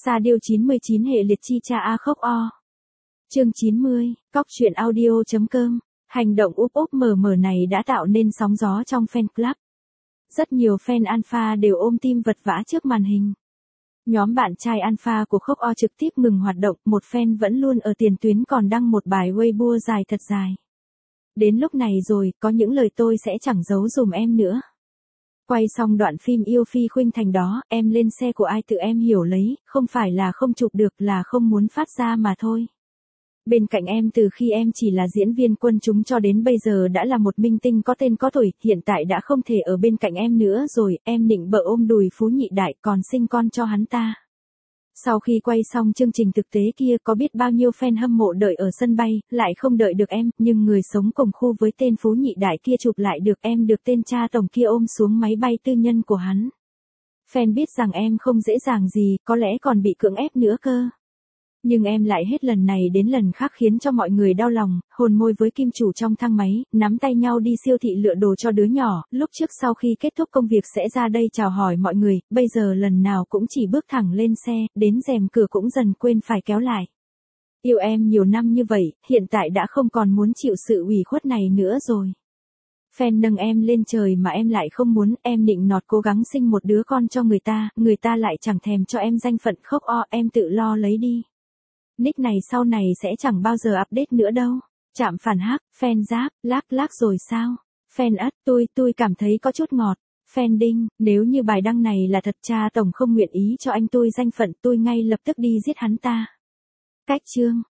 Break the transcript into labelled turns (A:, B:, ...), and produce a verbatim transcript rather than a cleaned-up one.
A: Sa điêu chín mươi chín hệ liệt chi cha a khốc o. Chương chín mươi, cóc truyện audio chấm com. Hành động úp úp mờ mờ này đã tạo nên sóng gió trong fan club. Rất nhiều fan alpha đều ôm tim vật vã trước màn hình. Nhóm bạn trai alpha của khốc o trực tiếp ngừng hoạt động, một fan vẫn luôn ở tiền tuyến còn đăng một bài Weibo dài thật dài. Đến lúc này rồi, có những lời tôi sẽ chẳng giấu dùm em nữa. Quay xong đoạn phim yêu Phi Khuynh Thành đó, em lên xe của ai tự em hiểu lấy, không phải là không chụp được là không muốn phát ra mà thôi. Bên cạnh em từ khi em chỉ là diễn viên quân chúng cho đến bây giờ đã là một minh tinh có tên có tuổi, hiện tại đã không thể ở bên cạnh em nữa rồi, em nịnh bợ ôm đùi Phú Nhị Đại còn sinh con cho hắn ta. Sau khi quay xong chương trình thực tế kia có biết bao nhiêu fan hâm mộ đợi ở sân bay, lại không đợi được em, nhưng người sống cùng khu với tên Phú Nhị Đại kia chụp lại được em được tên cha tổng kia ôm xuống máy bay tư nhân của hắn. Fan biết rằng em không dễ dàng gì, có lẽ còn bị cưỡng ép nữa cơ. Nhưng em lại hết lần này đến lần khác khiến cho mọi người đau lòng, hôn môi với kim chủ trong thang máy, nắm tay nhau đi siêu thị lựa đồ cho đứa nhỏ, lúc trước sau khi kết thúc công việc sẽ ra đây chào hỏi mọi người, bây giờ lần nào cũng chỉ bước thẳng lên xe, đến rèm cửa cũng dần quên phải kéo lại. Yêu em nhiều năm như vậy, hiện tại đã không còn muốn chịu sự ủy khuất này nữa rồi. Fan nâng em lên trời mà em lại không muốn, em nịnh nọt cố gắng sinh một đứa con cho người ta, người ta lại chẳng thèm cho em danh phận khốc o, em tự lo lấy đi. Nick này sau này sẽ chẳng bao giờ update nữa đâu. Chạm phản hắc, fan giáp, lác lác rồi sao? Fan ất, tôi, tôi cảm thấy có chút ngọt. Fan đinh, nếu như bài đăng này là thật cha tổng không nguyện ý cho anh tôi danh phận tôi ngay lập tức đi giết hắn ta. Cách chương.